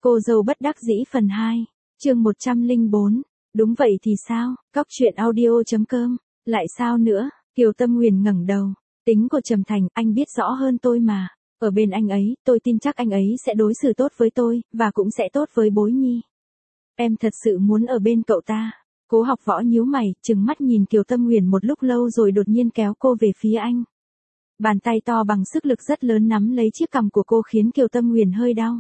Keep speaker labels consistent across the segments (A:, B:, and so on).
A: Cô dâu bất đắc dĩ phần 2, chương 104. Đúng vậy thì sao? Cóc truyện audio.com. Lại sao nữa? Kiều Tâm Huyền ngẩng đầu. Tính của Trầm Thành, anh biết rõ hơn tôi mà. Ở bên anh ấy, tôi tin chắc anh ấy sẽ đối xử tốt với tôi, và cũng sẽ tốt với Bối Nhi. Em thật sự muốn ở bên cậu ta. Cố Học Võ nhíu mày, trừng mắt nhìn Kiều Tâm Huyền một lúc lâu rồi đột nhiên kéo cô về phía anh. Bàn tay to bằng sức lực rất lớn nắm lấy chiếc cằm của cô khiến Kiều Tâm Huyền hơi đau.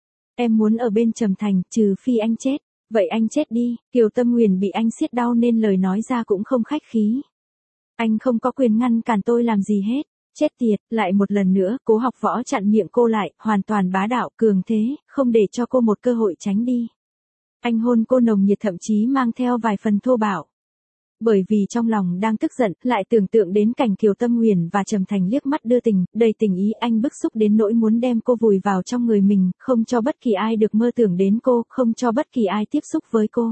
A: Em muốn ở bên Trầm Thành, trừ phi anh chết. Vậy anh chết đi. Kiều Tâm Huyền bị anh siết đau nên lời nói ra cũng không khách khí. Anh không có quyền ngăn cản tôi làm gì hết. Chết tiệt, lại một lần nữa, Cố Học Võ chặn miệng cô lại, hoàn toàn bá đạo, cường thế, không để cho cô một cơ hội tránh đi. Anh hôn cô nồng nhiệt thậm chí mang theo vài phần thô bạo. Bởi vì trong lòng đang tức giận, lại tưởng tượng đến cảnh Kiều Tâm Huyền và Trầm Thành liếc mắt đưa tình, đầy tình ý, anh bức xúc đến nỗi muốn đem cô vùi vào trong người mình, không cho bất kỳ ai được mơ tưởng đến cô, không cho bất kỳ ai tiếp xúc với cô.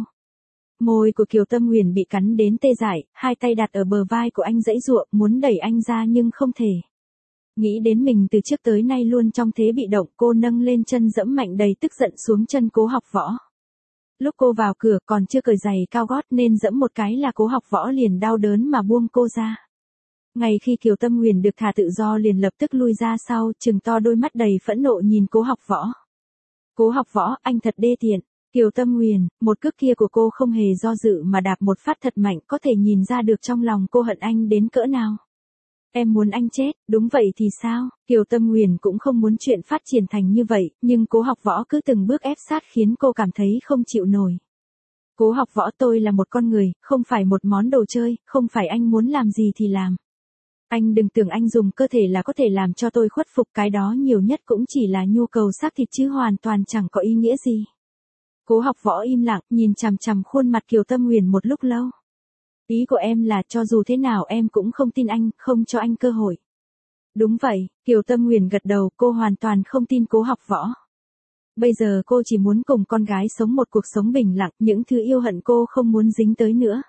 A: Môi của Kiều Tâm Huyền bị cắn đến tê dại, hai tay đặt ở bờ vai của anh giãy giụa, muốn đẩy anh ra nhưng không thể. Nghĩ đến mình từ trước tới nay luôn trong thế bị động, cô nâng lên chân dẫm mạnh đầy tức giận xuống chân Cố Học Võ. Lúc cô vào cửa còn chưa cởi giày cao gót nên dẫm một cái là Cố Học Võ liền đau đớn mà buông cô ra. Ngay khi Kiều Tâm Huyền được thả tự do liền lập tức lui ra sau, trừng to đôi mắt đầy phẫn nộ nhìn Cố Học Võ. Cố Học Võ, anh thật đê tiện. Kiều Tâm Huyền, một cước kia của cô không hề do dự mà đạp một phát thật mạnh, có thể nhìn ra được trong lòng cô hận anh đến cỡ nào. Em muốn anh chết, đúng vậy thì sao? Kiều Tâm Huyền cũng không muốn chuyện phát triển thành như vậy, nhưng Cố Học Võ cứ từng bước ép sát khiến cô cảm thấy không chịu nổi. Cố Học Võ, tôi là một con người, không phải một món đồ chơi, không phải anh muốn làm gì thì làm. Anh đừng tưởng anh dùng cơ thể là có thể làm cho tôi khuất phục, cái đó nhiều nhất cũng chỉ là nhu cầu xác thịt chứ hoàn toàn chẳng có ý nghĩa gì. Cố Học Võ im lặng, nhìn chằm chằm khuôn mặt Kiều Tâm Huyền một lúc lâu. Ý của em là cho dù thế nào em cũng không tin anh, không cho anh cơ hội. Đúng vậy, Kiều Tâm Huyền gật đầu, cô hoàn toàn không tin Cố Học Võ. Bây giờ cô chỉ muốn cùng con gái sống một cuộc sống bình lặng, những thứ yêu hận cô không muốn dính tới nữa.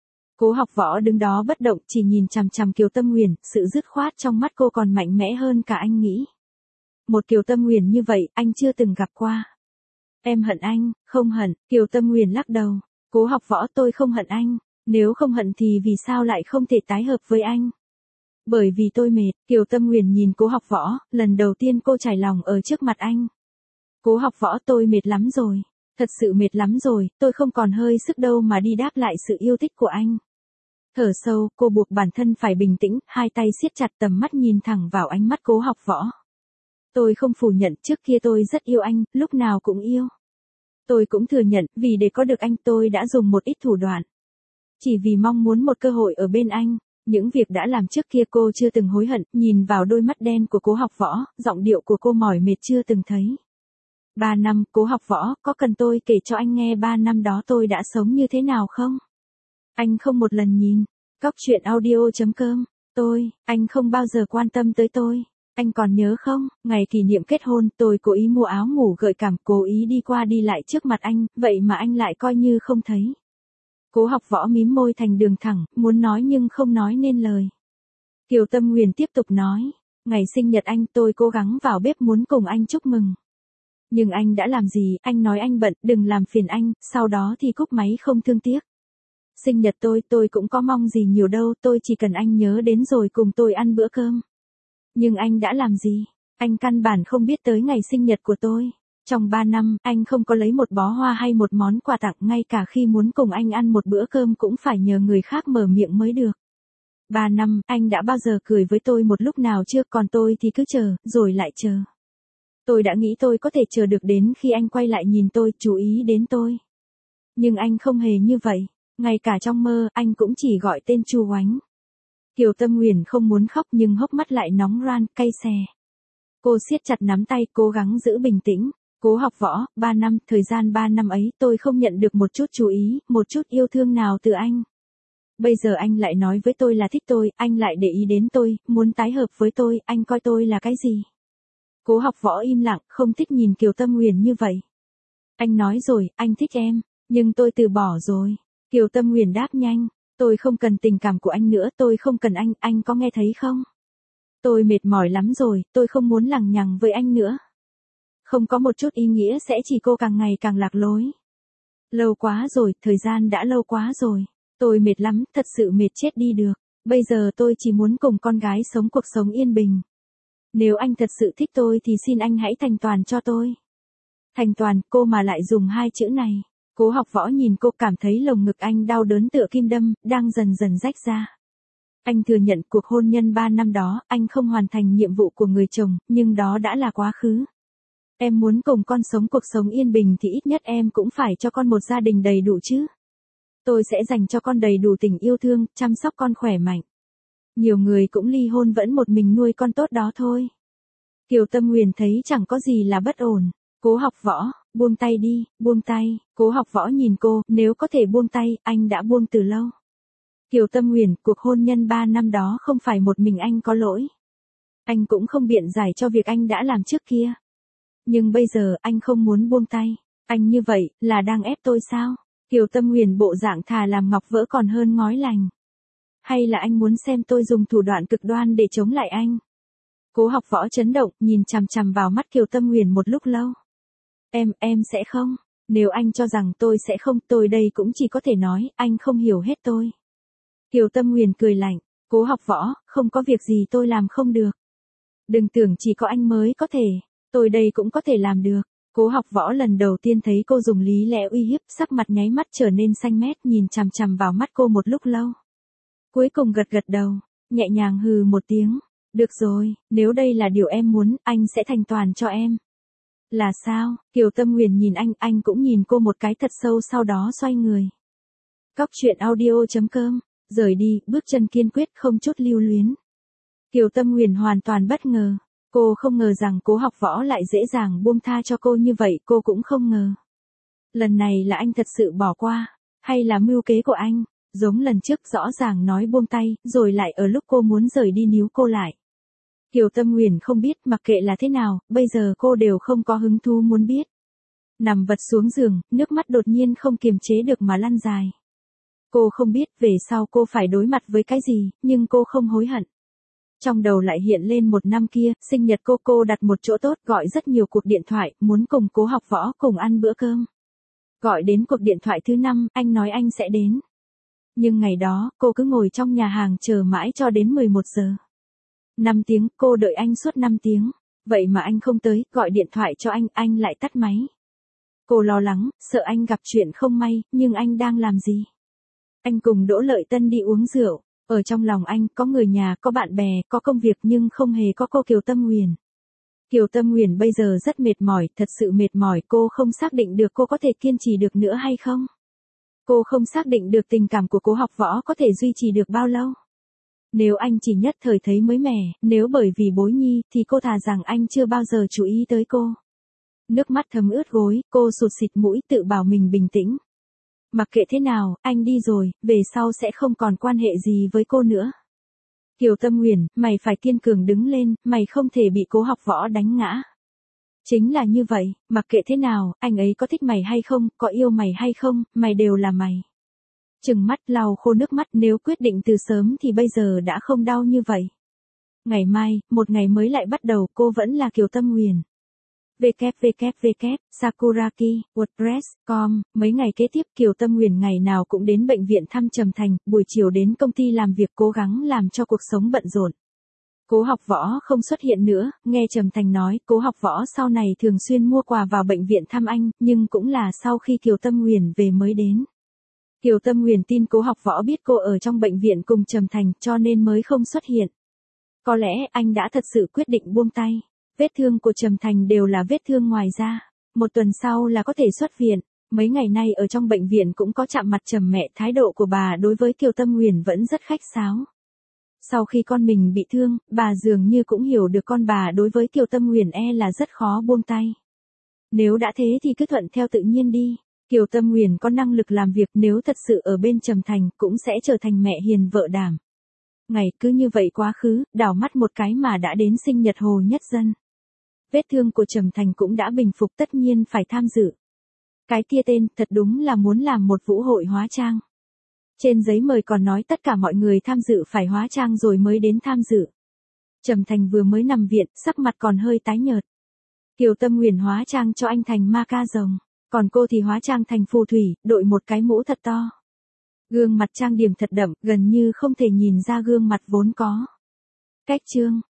A: Cố Học Võ đứng đó bất động, chỉ nhìn chằm chằm Kiều Tâm Huyền, sự dứt khoát trong mắt cô còn mạnh mẽ hơn cả anh nghĩ. Một Kiều Tâm Huyền như vậy, anh chưa từng gặp qua. Em hận anh, không hận, Kiều Tâm Huyền lắc đầu. Cố Học Võ, tôi không hận anh. Nếu không hận thì vì sao lại không thể tái hợp với anh? Bởi vì tôi mệt. Kiều Tâm Huyền nhìn Cố Học Võ, lần đầu tiên cô trải lòng ở trước mặt anh. Cố Học Võ, tôi mệt lắm rồi. Thật sự mệt lắm rồi, tôi không còn hơi sức đâu mà đi đáp lại sự yêu thích của anh. Thở sâu, cô buộc bản thân phải bình tĩnh, hai tay siết chặt, tầm mắt nhìn thẳng vào ánh mắt Cố Học Võ. Tôi không phủ nhận, trước kia tôi rất yêu anh, lúc nào cũng yêu. Tôi cũng thừa nhận, vì để có được anh tôi đã dùng một ít thủ đoạn. Chỉ vì mong muốn một cơ hội ở bên anh, những việc đã làm trước kia cô chưa từng hối hận, nhìn vào đôi mắt đen của Cố Học Võ, giọng điệu của cô mỏi mệt chưa từng thấy. 3 năm, Cố Học Võ, có cần tôi kể cho anh nghe 3 năm đó tôi đã sống như thế nào không? Anh không một lần nhìn. Cóc truyện audio.com. Anh không bao giờ quan tâm tới tôi. Anh còn nhớ không, ngày kỷ niệm kết hôn tôi cố ý mua áo ngủ gợi cảm, cố ý đi qua đi lại trước mặt anh, vậy mà anh lại coi như không thấy. Cố Học Võ mím môi thành đường thẳng, muốn nói nhưng không nói nên lời. Kiều Tâm Huyền tiếp tục nói, ngày sinh nhật anh tôi cố gắng vào bếp muốn cùng anh chúc mừng. Nhưng anh đã làm gì, anh nói anh bận, đừng làm phiền anh, sau đó thì cúp máy không thương tiếc. Sinh nhật tôi cũng có mong gì nhiều đâu, tôi chỉ cần anh nhớ đến rồi cùng tôi ăn bữa cơm. Nhưng anh đã làm gì? Anh căn bản không biết tới ngày sinh nhật của tôi. Trong 3 năm, anh không có lấy một bó hoa hay một món quà tặng, ngay cả khi muốn cùng anh ăn một bữa cơm cũng phải nhờ người khác mở miệng mới được. 3 năm, anh đã bao giờ cười với tôi một lúc nào chưa, còn tôi thì cứ chờ, rồi lại chờ. Tôi đã nghĩ tôi có thể chờ được đến khi anh quay lại nhìn tôi, chú ý đến tôi. Nhưng anh không hề như vậy. Ngay cả trong mơ, anh cũng chỉ gọi tên Chu Oánh. Kiều Tâm Huyền không muốn khóc nhưng hốc mắt lại nóng ran, cay xè. Cô siết chặt nắm tay, cố gắng giữ bình tĩnh. Cố Học Võ, 3 năm, thời gian 3 năm ấy tôi không nhận được một chút chú ý, một chút yêu thương nào từ anh. Bây giờ anh lại nói với tôi là thích tôi, anh lại để ý đến tôi, muốn tái hợp với tôi, anh coi tôi là cái gì? Cố Học Võ im lặng, không thích nhìn Kiều Tâm Huyền như vậy. Anh nói rồi, anh thích em, nhưng tôi từ bỏ rồi. Kiều Tâm Huyền đáp nhanh, tôi không cần tình cảm của anh nữa, tôi không cần anh có nghe thấy không? Tôi mệt mỏi lắm rồi, tôi không muốn lằng nhằng với anh nữa. Không có một chút ý nghĩa sẽ chỉ cô càng ngày càng lạc lối. Lâu quá rồi, thời gian đã lâu quá rồi. Tôi mệt lắm, thật sự mệt chết đi được. Bây giờ tôi chỉ muốn cùng con gái sống cuộc sống yên bình. Nếu anh thật sự thích tôi thì xin anh hãy thành toàn cho tôi. Thành toàn, cô mà lại dùng hai chữ này. Cố Học Võ nhìn cô, cảm thấy lồng ngực anh đau đớn tựa kim đâm, đang dần dần rách ra. Anh thừa nhận cuộc hôn nhân 3 năm đó, anh không hoàn thành nhiệm vụ của người chồng, nhưng đó đã là quá khứ. Em muốn cùng con sống cuộc sống yên bình thì ít nhất em cũng phải cho con một gia đình đầy đủ chứ. Tôi sẽ dành cho con đầy đủ tình yêu thương, chăm sóc con khỏe mạnh. Nhiều người cũng ly hôn vẫn một mình nuôi con tốt đó thôi. Kiều Tâm Huyền thấy chẳng có gì là bất ổn. Cố Học Võ, buông tay đi, buông tay. Cố Học Võ nhìn cô, nếu có thể buông tay, anh đã buông từ lâu. Kiều Tâm Huyền, cuộc hôn nhân 3 năm đó không phải một mình anh có lỗi. Anh cũng không biện giải cho việc anh đã làm trước kia. Nhưng bây giờ anh không muốn buông tay. Anh như vậy, là đang ép tôi sao? Kiều Tâm Huyền bộ dạng thà làm ngọc vỡ còn hơn ngói lành. Hay là anh muốn xem tôi dùng thủ đoạn cực đoan để chống lại anh? Cố Học Võ chấn động, nhìn chằm chằm vào mắt Kiều Tâm Huyền một lúc lâu. Em sẽ không. Nếu anh cho rằng tôi sẽ không, tôi đây cũng chỉ có thể nói, anh không hiểu hết tôi. Kiều Tâm Huyền cười lạnh, Cố Học Võ, không có việc gì tôi làm không được. Đừng tưởng chỉ có anh mới có thể, tôi đây cũng có thể làm được. Cố Học Võ lần đầu tiên thấy cô dùng lý lẽ uy hiếp, sắc mặt nháy mắt trở nên xanh mét, nhìn chằm chằm vào mắt cô một lúc lâu. Cuối cùng gật gật đầu, nhẹ nhàng hừ một tiếng. Được rồi, nếu đây là điều em muốn, anh sẽ thành toàn cho em. Là sao? Kiều Tâm Huyền nhìn anh cũng nhìn cô một cái thật sâu, sau đó xoay người. Cóc truyện audio.com, rời đi, bước chân kiên quyết, không chút lưu luyến. Kiều Tâm Huyền hoàn toàn bất ngờ. Cô không ngờ rằng Cố Học Võ lại dễ dàng buông tha cho cô như vậy, cô cũng không ngờ. Lần này là anh thật sự bỏ qua, hay là mưu kế của anh? Giống lần trước rõ ràng nói buông tay, rồi lại ở lúc cô muốn rời đi níu cô lại. Kiều Tâm Huyền không biết, mặc kệ là thế nào, bây giờ cô đều không có hứng thú muốn biết. Nằm vật xuống giường, nước mắt đột nhiên không kiềm chế được mà lăn dài. Cô không biết về sau cô phải đối mặt với cái gì, nhưng cô không hối hận. Trong đầu lại hiện lên một năm kia, sinh nhật cô đặt một chỗ tốt, gọi rất nhiều cuộc điện thoại, muốn cùng Cố Học Võ cùng ăn bữa cơm. Gọi đến cuộc điện thoại thứ 5, anh nói anh sẽ đến. Nhưng ngày đó, cô cứ ngồi trong nhà hàng chờ mãi cho đến 11 giờ. 5 tiếng, cô đợi anh suốt 5 tiếng. Vậy mà anh không tới, gọi điện thoại cho anh lại tắt máy. Cô lo lắng, sợ anh gặp chuyện không may, nhưng anh đang làm gì? Anh cùng Đỗ Lợi Tân đi uống rượu. Ở trong lòng anh, có người nhà, có bạn bè, có công việc nhưng không hề có cô Kiều Tâm Huyền. Kiều Tâm Huyền bây giờ rất mệt mỏi, thật sự mệt mỏi, cô không xác định được cô có thể kiên trì được nữa hay không. Cô không xác định được tình cảm của Cố Học Võ có thể duy trì được bao lâu. Nếu anh chỉ nhất thời thấy mới mẻ, nếu bởi vì bối nhi, thì cô thà rằng anh chưa bao giờ chú ý tới cô. Nước mắt thấm ướt gối, cô sụt sịt mũi tự bảo mình bình tĩnh. Mặc kệ thế nào, anh đi rồi, về sau sẽ không còn quan hệ gì với cô nữa. Kiều Tâm Huyền, mày phải kiên cường đứng lên, mày không thể bị Cố Học Võ đánh ngã. Chính là như vậy, mặc kệ thế nào, anh ấy có thích mày hay không, có yêu mày hay không, mày đều là mày. Trừng mắt lau khô nước mắt, nếu quyết định từ sớm thì bây giờ đã không đau như vậy. Ngày mai, một ngày mới lại bắt đầu, cô vẫn là Kiều Tâm Huyền. www.sakuraki, WordPress.com, mấy ngày kế tiếp Kiều Tâm Huyền ngày nào cũng đến bệnh viện thăm Trầm Thành, buổi chiều đến công ty làm việc cố gắng làm cho cuộc sống bận rộn. Cố Học Võ không xuất hiện nữa, nghe Trầm Thành nói, Cố Học Võ sau này thường xuyên mua quà vào bệnh viện thăm anh, nhưng cũng là sau khi Kiều Tâm Huyền về mới đến. Kiều Tâm Huyền tin Cố Học Võ biết cô ở trong bệnh viện cùng Trầm Thành, cho nên mới không xuất hiện. Có lẽ anh đã thật sự quyết định buông tay. Vết thương của Trầm Thành đều là vết thương ngoài da. Một tuần sau là có thể xuất viện. Mấy ngày nay ở trong bệnh viện cũng có chạm mặt Trầm mẹ, thái độ của bà đối với Kiều Tâm Huyền vẫn rất khách sáo. Sau khi con mình bị thương, bà dường như cũng hiểu được con bà đối với Kiều Tâm Huyền là rất khó buông tay. Nếu đã thế thì cứ thuận theo tự nhiên đi. Kiều Tâm Huyền có năng lực làm việc, nếu thật sự ở bên Trầm Thành cũng sẽ trở thành mẹ hiền vợ đảm. Ngày cứ như vậy quá khứ, đảo mắt một cái mà đã đến sinh nhật Hồ Nhất Dân. Vết thương của Trầm Thành cũng đã bình phục, tất nhiên phải tham dự. Cái kia tên, thật đúng là muốn làm một vũ hội hóa trang. Trên giấy mời còn nói tất cả mọi người tham dự phải hóa trang rồi mới đến tham dự. Trầm Thành vừa mới nằm viện, sắc mặt còn hơi tái nhợt. Kiều Tâm Huyền hóa trang cho anh thành ma ca rồng, còn cô thì hóa trang thành phù thủy, đội một cái mũ thật to. Gương mặt trang điểm thật đậm, gần như không thể nhìn ra gương mặt vốn có. Cách chương